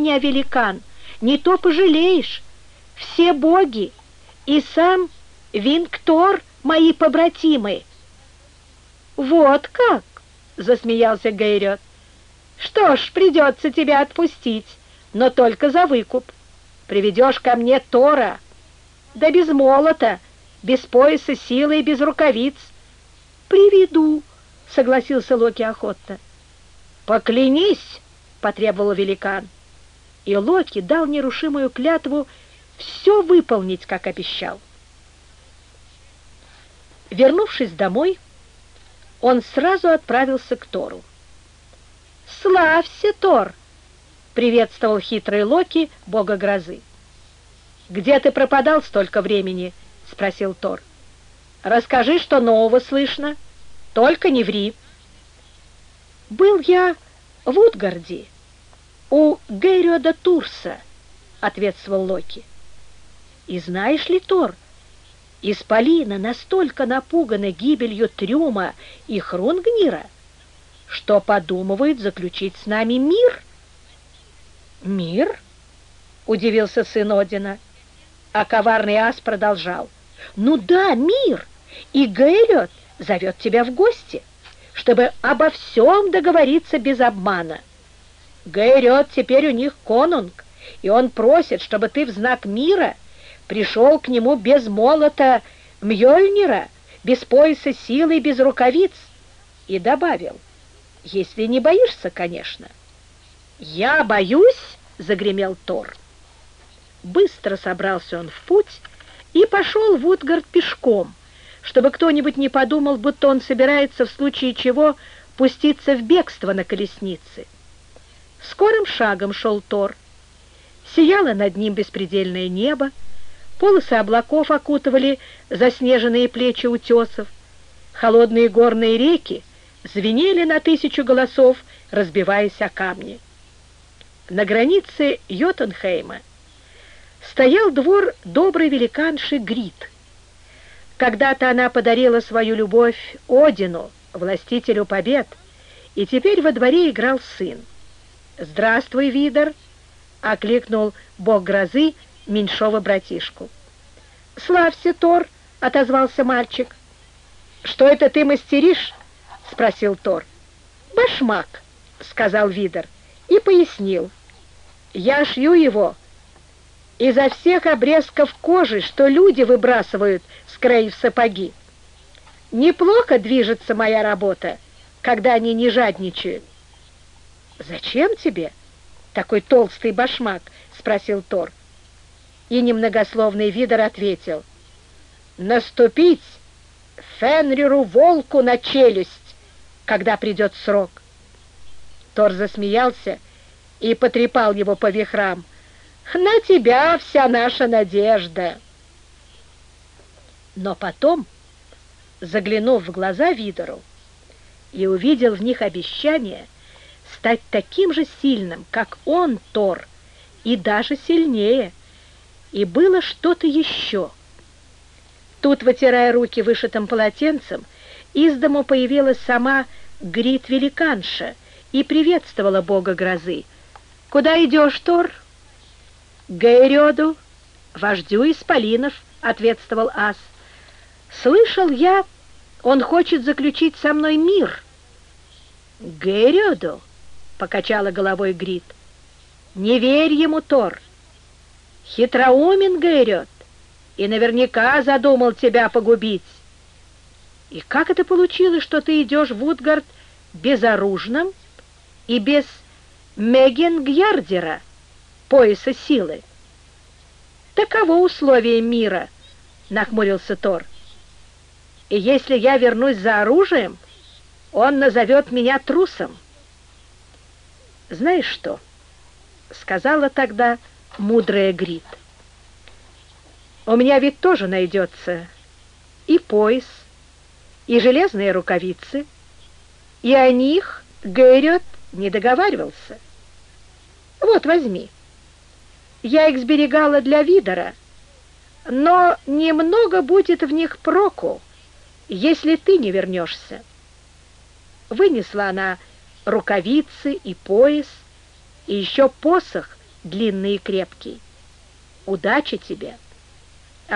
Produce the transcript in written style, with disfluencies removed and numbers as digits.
меня, великан, не то пожалеешь. Все боги и сам Вингтор мои побратимы». «Вот как!» — засмеялся Гейрёд. «Что ж, придется тебя отпустить, но только за выкуп. Приведешь ко мне Тора, да без молота, без пояса силы и без рукавиц». «Приведу», — согласился Локи охотно. «Поклянись», — потребовал великан. И Локи дал нерушимую клятву все выполнить, как обещал. Вернувшись домой, он сразу отправился к Тору. «Славься, Тор!» — приветствовал хитрый Локи, бога грозы. «Где ты пропадал столько времени?» — спросил Тор. «Расскажи, что нового слышно. Только не ври». «Был я в Утгарде, у Гейрёда Турса», — ответствовал Локи. «И знаешь ли, Тор, исполины настолько напуганы гибелью Трюма и Хрунгнира, что подумывают заключить с нами мир». «Мир?» — удивился сын Одина, а коварный ас продолжал. «Ну да, мир, и Гейрёд зовет тебя в гости, чтобы обо всем договориться без обмана. Гейрёд теперь у них конунг, и он просит, чтобы ты в знак мира пришел к нему без молота Мьёльнира, без пояса силы и без рукавиц». И добавил: «Если не боишься, конечно». «Я боюсь!» — загремел Тор. Быстро собрался он в путь и пошел в Утгард пешком, чтобы кто-нибудь не подумал, будто он собирается в случае чего пуститься в бегство на колеснице. Скорым шагом шел Тор. Сияло над ним беспредельное небо, полосы облаков окутывали заснеженные плечи утесов, холодные горные реки звенели на 1000 голосов, разбиваясь о камни. На границе Йотунхейма стоял двор доброй великанши Грит. Когда-то она подарила свою любовь Одину, властителю побед, и теперь во дворе играл сын. «Здравствуй, Видар!» — окликнул бог грозы меньшого братишку. «Славься, Тор!» — отозвался мальчик. «Что это ты мастеришь?» — спросил Тор. «Башмак», — сказал Видар и пояснил. «Я шью его изо всех обрезков кожи, что люди выбрасывают с краев сапоги. Неплохо движется моя работа, когда они не жадничают». «Зачем тебе такой толстый башмак?» — спросил Тор. И немногословный Видар ответил: «Наступить Фенриру волку на челюсть, когда придет срок». Тор засмеялся и потрепал его по вихрам. «На тебя вся наша надежда». Но потом, заглянув в глаза Видару, и увидел в них обещание стать таким же сильным, как он, Тор, и даже сильнее, и было что-то еще. Тут, вытирая руки вышитым полотенцем, из дому появилась сама Грит-великанша и приветствовала бога грозы. «Куда идешь, Тор?» «К Гейрёду, вождю исполинов», — ответствовал ас. «Слышал я, он хочет заключить со мной мир». «Гейрёду?» — покачала головой Грит. «Не верь ему, Тор. Хитроумен Гейрёд и наверняка задумал тебя погубить. И как это получилось, что ты идешь в Утгард безоружным и без Мегингьярдира, пояса силы?» «Таково условие мира», — нахмурился Тор. «И если я вернусь за оружием, он назовет меня трусом». «Знаешь что?» — сказала тогда мудрая Грит. «У меня ведь тоже найдется и пояс, и железные рукавицы, и о них Гейрёд не договаривался. Вот, возьми. Я их сберегала для Видара, но немного будет в них проку, если ты не вернешься». Вынесла она рукавицы и пояс, и еще посох длинный и крепкий. Удачи тебе!